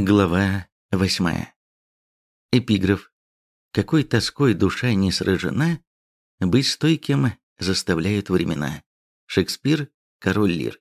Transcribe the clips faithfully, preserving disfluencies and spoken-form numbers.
Глава восьмая. Эпиграф. Какой тоской душа не сражена, быть стойким заставляют времена. Шекспир, Король Лир.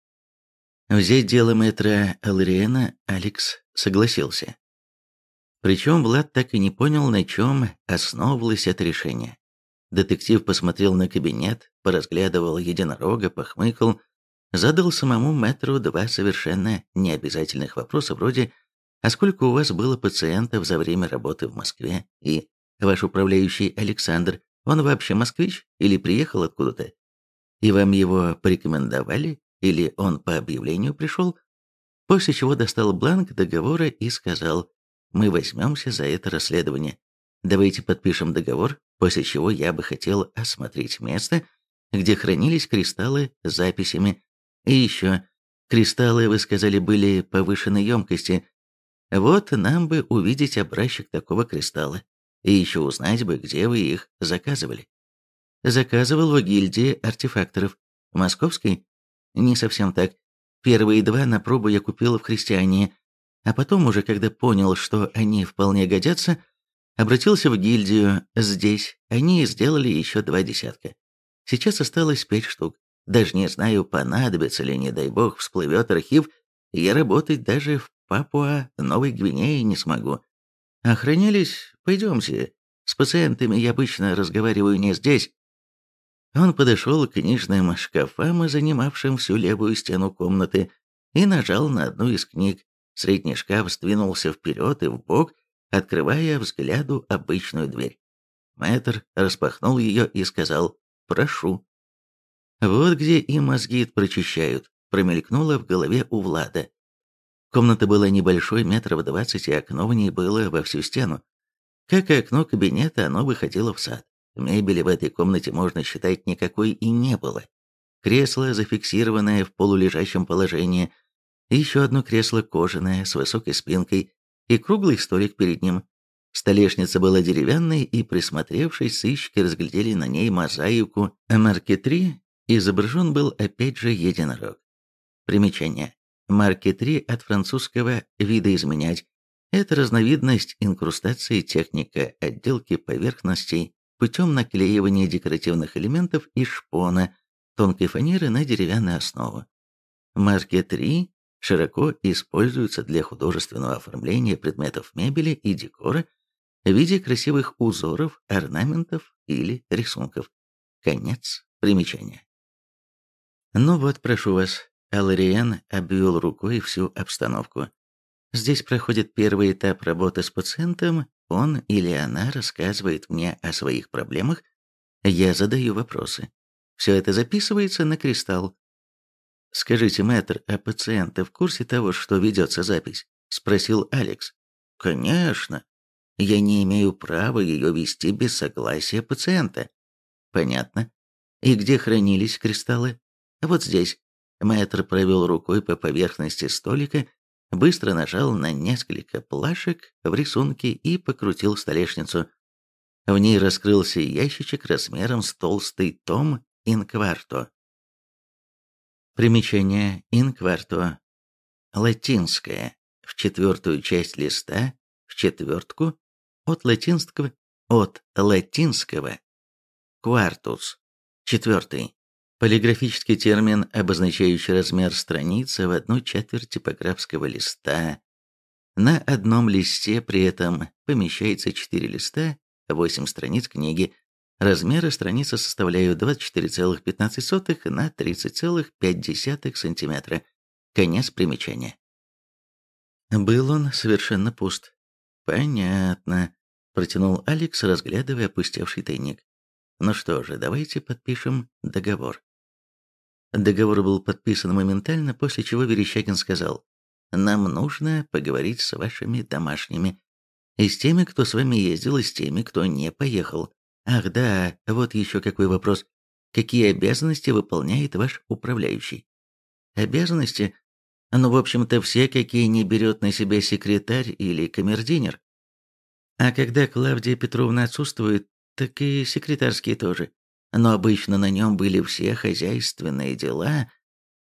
Взять дело мэтра Аллериэна Алекс согласился. Причем Влад так и не понял, на чем основывалось это решение. Детектив посмотрел на кабинет, поразглядывал единорога, похмыкал, задал самому мэтру два совершенно необязательных вопроса вроде «А сколько у вас было пациентов за время работы в Москве?» и «Ваш управляющий Александр, он вообще москвич или приехал откуда-то? И вам его порекомендовали или он по объявлению пришел?» После чего достал бланк договора и сказал «Мы возьмемся за это расследование. Давайте подпишем договор, после чего я бы хотел осмотреть место, где хранились кристаллы с записями. И еще, кристаллы, вы сказали, были повышенной емкости. Вот нам бы увидеть образчик такого кристалла. И еще узнать бы, где вы их заказывали. Заказывал в гильдии артефакторов. Московской? Не совсем так. Первые два на пробу я купил в христиане, а потом уже, когда понял, что они вполне годятся, обратился в гильдию. Здесь они сделали еще два десятка. Сейчас осталось пять штук. Даже не знаю, понадобится ли, не дай бог, всплывет архив, и я работать даже в Папуа-Новой Гвинее не смогу. Охранялись? Пойдемте. С пациентами я обычно разговариваю не здесь. Он подошел к книжным шкафам, занимавшим всю левую стену комнаты, и нажал на одну из книг. Средний шкаф сдвинулся вперед и вбок, открывая взгляду обычную дверь. Мэтр распахнул ее и сказал «Прошу». Вот где и мозги прочищают, промелькнуло в голове у Влада. Комната была небольшой, метров двадцать, и окно в ней было во всю стену. Как и окно кабинета, оно выходило в сад. Мебели в этой комнате, можно считать, никакой и не было. Кресло, зафиксированное в полулежащем положении, еще одно кресло кожаное с высокой спинкой и круглый столик перед ним. Столешница была деревянной, и, присмотревшись, сыщики разглядели на ней мозаику маркетри. Изображен был опять же единорог. Примечание. Маркетри от французского «видоизменять». Это разновидность инкрустации, техника отделки поверхностей путем наклеивания декоративных элементов из шпона, тонкой фанеры на деревянную основу. Маркетри широко используется для художественного оформления предметов мебели и декора в виде красивых узоров, орнаментов или рисунков. Конец примечания. «Ну вот, прошу вас», — Аллериэн обвел рукой всю обстановку. «Здесь проходит первый этап работы с пациентом, он или она рассказывает мне о своих проблемах, я задаю вопросы. Все это записывается на кристалл». «Скажите, мэтр, а пациенты в курсе того, что ведется запись?» — спросил Алекс. «Конечно. Я не имею права ее вести без согласия пациента». «Понятно. И где хранились кристаллы?» «Вот здесь». Мэтр провел рукой по поверхности столика, быстро нажал на несколько плашек в рисунке и покрутил столешницу. В ней раскрылся ящичек размером с толстый том инкварто. Примечание инкварто. Латинское. В четвертую часть листа, в четвертку, от латинского, от латинского квартус, четвертый. Полиграфический термин, обозначающий размер страницы в одну четверть типографского листа. На одном листе при этом помещается четыре листа, восемь страниц книги. Размеры страницы составляют двадцать четыре целых пятнадцать сотых на тридцать целых пять десятых сантиметра. Конец примечания. Был он совершенно пуст. «Понятно», — протянул Алекс, разглядывая опустевший тайник. «Ну что же, давайте подпишем договор». Договор был подписан моментально, после чего Верещагин сказал: «Нам нужно поговорить с вашими домашними. И с теми, кто с вами ездил, и с теми, кто не поехал. Ах да, вот еще какой вопрос. Какие обязанности выполняет ваш управляющий?» «Обязанности? Ну, в общем-то, все, какие не берет на себя секретарь или камердинер. А когда Клавдия Петровна отсутствует, так и секретарские тоже. Но обычно на нем были все хозяйственные дела,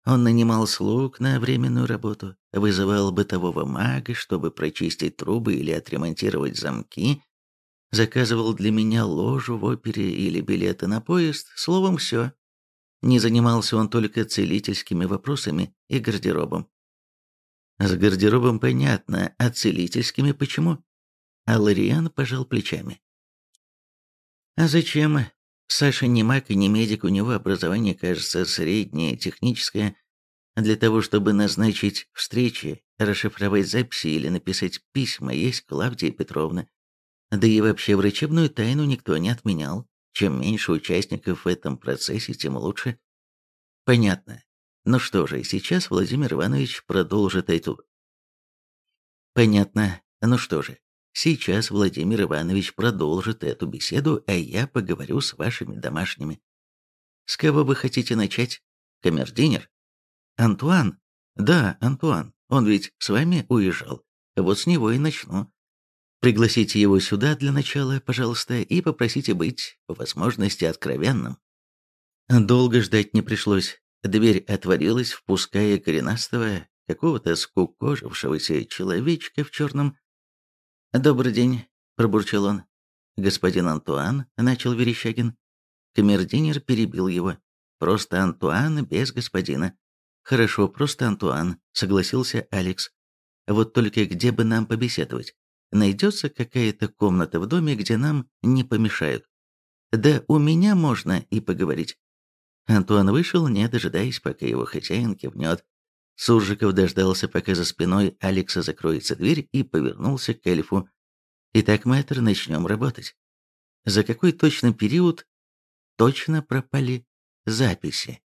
Он нанимал слуг на временную работу, вызывал бытового мага, чтобы прочистить трубы или отремонтировать замки, заказывал для меня ложу в опере или билеты на поезд, словом, все. Не занимался он только целительскими вопросами и гардеробом. С гардеробом понятно, а целительскими почему? А Лориан пожал плечами. А зачем? Саша не маг и не медик, у него образование, кажется, среднее, техническое. Для того, чтобы назначить встречи, расшифровать записи или написать письма, есть Клавдия Петровна. Да и вообще врачебную тайну никто не отменял. Чем меньше участников в этом процессе, тем лучше. Понятно. Ну что же, сейчас Владимир Иванович продолжит эту... Понятно. Ну что же, сейчас Владимир Иванович продолжит эту беседу, а я поговорю с вашими домашними. С кого вы хотите начать? Камердинер? Антуан? Да, Антуан. Он ведь с вами уезжал. Вот с него и начну. Пригласите его сюда для начала, пожалуйста, и попросите быть, по возможности, откровенным. Долго ждать не пришлось. Дверь отворилась, впуская коренастого, какого-то скукожившегося человечка в черном. «Добрый день», – пробурчал он. «Господин Антуан», – начал Верещагин. Камердинер перебил его. «Просто Антуан без господина». «Хорошо, просто Антуан», – согласился Алекс. «Вот только где бы нам побеседовать? Найдется какая-то комната в доме, где нам не помешают?» «Да у меня можно и поговорить». Антуан вышел, не дожидаясь, пока его хозяин кивнет. Суржиков дождался, пока за спиной Алекса закроется дверь, и повернулся к эльфу. «Итак, мэтр, начнем работать. За какой точно период точно пропали записи?»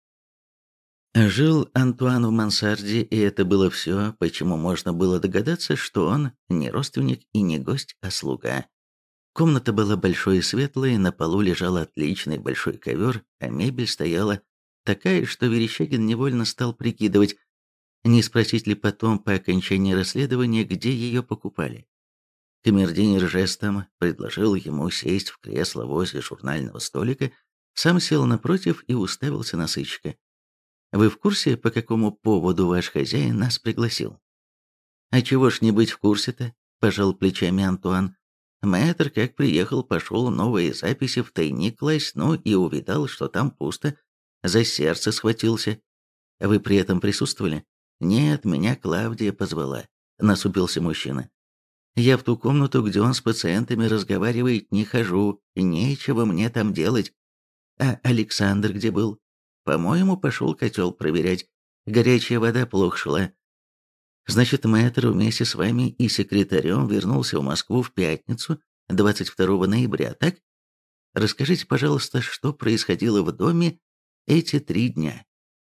Жил Антуан в мансарде, и это было все, почему можно было догадаться, что он не родственник и не гость, а слуга. Комната была большой и светлой, на полу лежал отличный большой ковер, а мебель стояла такая, что Верещагин невольно стал прикидывать, не спросить ли потом по окончании расследования, где ее покупали. Камердинер жестом предложил ему сесть в кресло возле журнального столика, сам сел напротив и уставился на сыщика. «Вы в курсе, по какому поводу ваш хозяин нас пригласил?» «А чего ж не быть в курсе-то?» – пожал плечами Антуан. «Мэтр, как приехал, пошел новые записи в тайник класть, ну и увидал, что там пусто. За сердце схватился. Вы при этом присутствовали?» «Нет, меня Клавдия позвала», – насупился мужчина. «Я в ту комнату, где он с пациентами разговаривает, не хожу, нечего мне там делать. А Александр где был? По-моему, пошел котел проверять. Горячая вода плохо шла. Значит, мэтр вместе с вами и секретарем вернулся в Москву в пятницу, двадцать второго ноября, так? Расскажите, пожалуйста, что происходило в доме эти три дня?»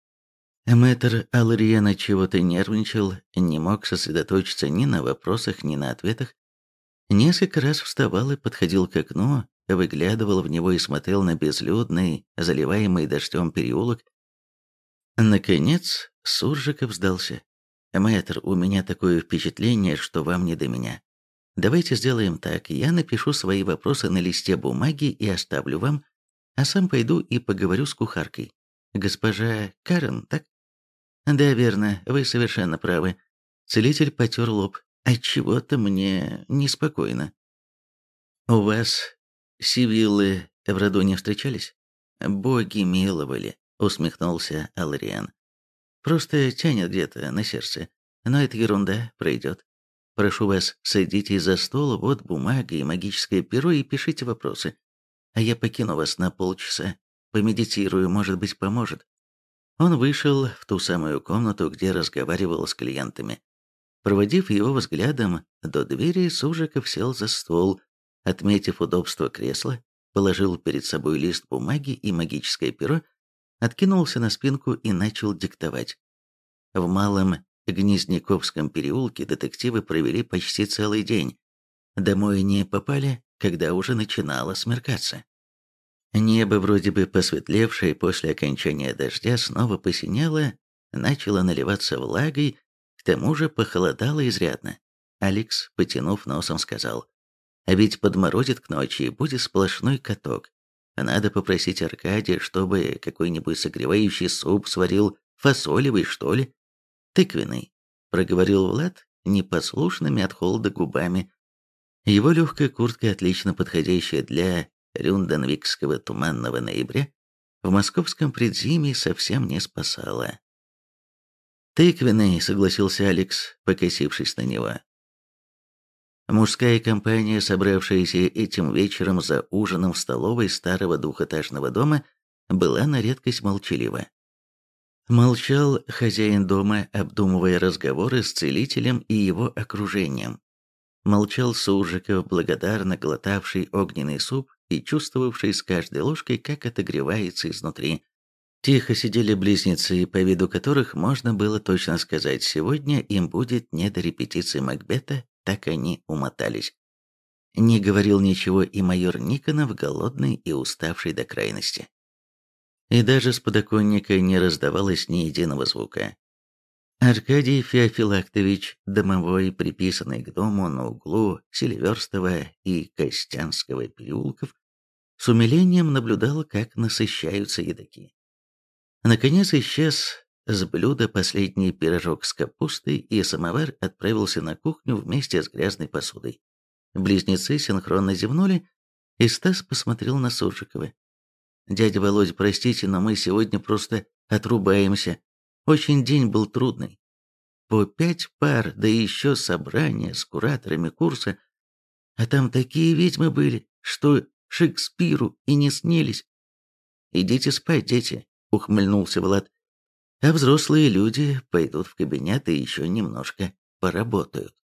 Мэтр Алриена чего-то нервничал, не мог сосредоточиться ни на вопросах, ни на ответах. Несколько раз вставал и подходил к окну, выглядывал в него и смотрел на безлюдный, заливаемый дождем переулок. Наконец, Суржиков сдался. «Мэтр, у меня такое впечатление, что вам не до меня. Давайте сделаем так, я напишу свои вопросы на листе бумаги и оставлю вам, а сам пойду и поговорю с кухаркой. Госпожа Карен, так?» «Да, верно, вы совершенно правы». Целитель потер лоб. «Отчего-то мне неспокойно». «У вас сивиллы в роду не встречались?» «Боги миловали», — усмехнулся Алриан. «Просто тянет где-то на сердце. Но это ерунда, пройдет. Прошу вас, садитесь за стол, вот бумага и магическое перо, и пишите вопросы. А я покину вас на полчаса. Помедитирую, может быть, поможет». Он вышел в ту самую комнату, где разговаривал с клиентами. Проводив его взглядом до двери, Сужиков сел за стол, отметив удобство кресла, положил перед собой лист бумаги и магическое перо, откинулся на спинку и начал диктовать. В Малом Гнездниковском переулке детективы провели почти целый день. Домой не попали, когда уже начинало смеркаться. Небо, вроде бы посветлевшее после окончания дождя, снова посинело, начало наливаться влагой, к тому же похолодало изрядно. Алекс, потянув носом, сказал: «А ведь подморозит к ночи, и будет сплошной каток. Надо попросить Аркадия, чтобы какой-нибудь согревающий суп сварил Фасолевый, что ли? Тыквенный, проговорил Влад непослушными от холода губами. Его легкая куртка, отлично подходящая для рюнденвикского туманного ноября, в московском предзимье совсем не спасала. «Тыквенный», — согласился Алекс, покосившись на него. Мужская компания, собравшаяся этим вечером за ужином в столовой старого двухэтажного дома, была на редкость молчалива. Молчал хозяин дома, обдумывая разговоры с целителем и его окружением. Молчал Суржиков, благодарно глотавший огненный суп и чувствовавший с каждой ложкой, как отогревается изнутри. Тихо сидели близнецы, по виду которых можно было точно сказать, сегодня им будет не до репетиции Макбета, так они умотались. Не говорил ничего и майор Никонов, голодный и уставший до крайности. И даже с подоконника не раздавалось ни единого звука. Аркадий Феофилактович, домовой, приписанный к дому на углу Селиверстова и Костянского переулков, с умилением наблюдал, как насыщаются едоки. Наконец исчез с блюда последний пирожок с капустой, и самовар отправился на кухню вместе с грязной посудой. Близнецы синхронно зевнули, и Стас посмотрел на Суржикова. «Дядя Володя, простите, но мы сегодня просто отрубаемся. Очень день был трудный. По пять пар, да еще собрание с кураторами курса. А там такие ведьмы были, что Шекспиру и не снились. Идите спать, дети», — ухмыльнулся Влад. «А взрослые люди пойдут в кабинет и еще немножко поработают».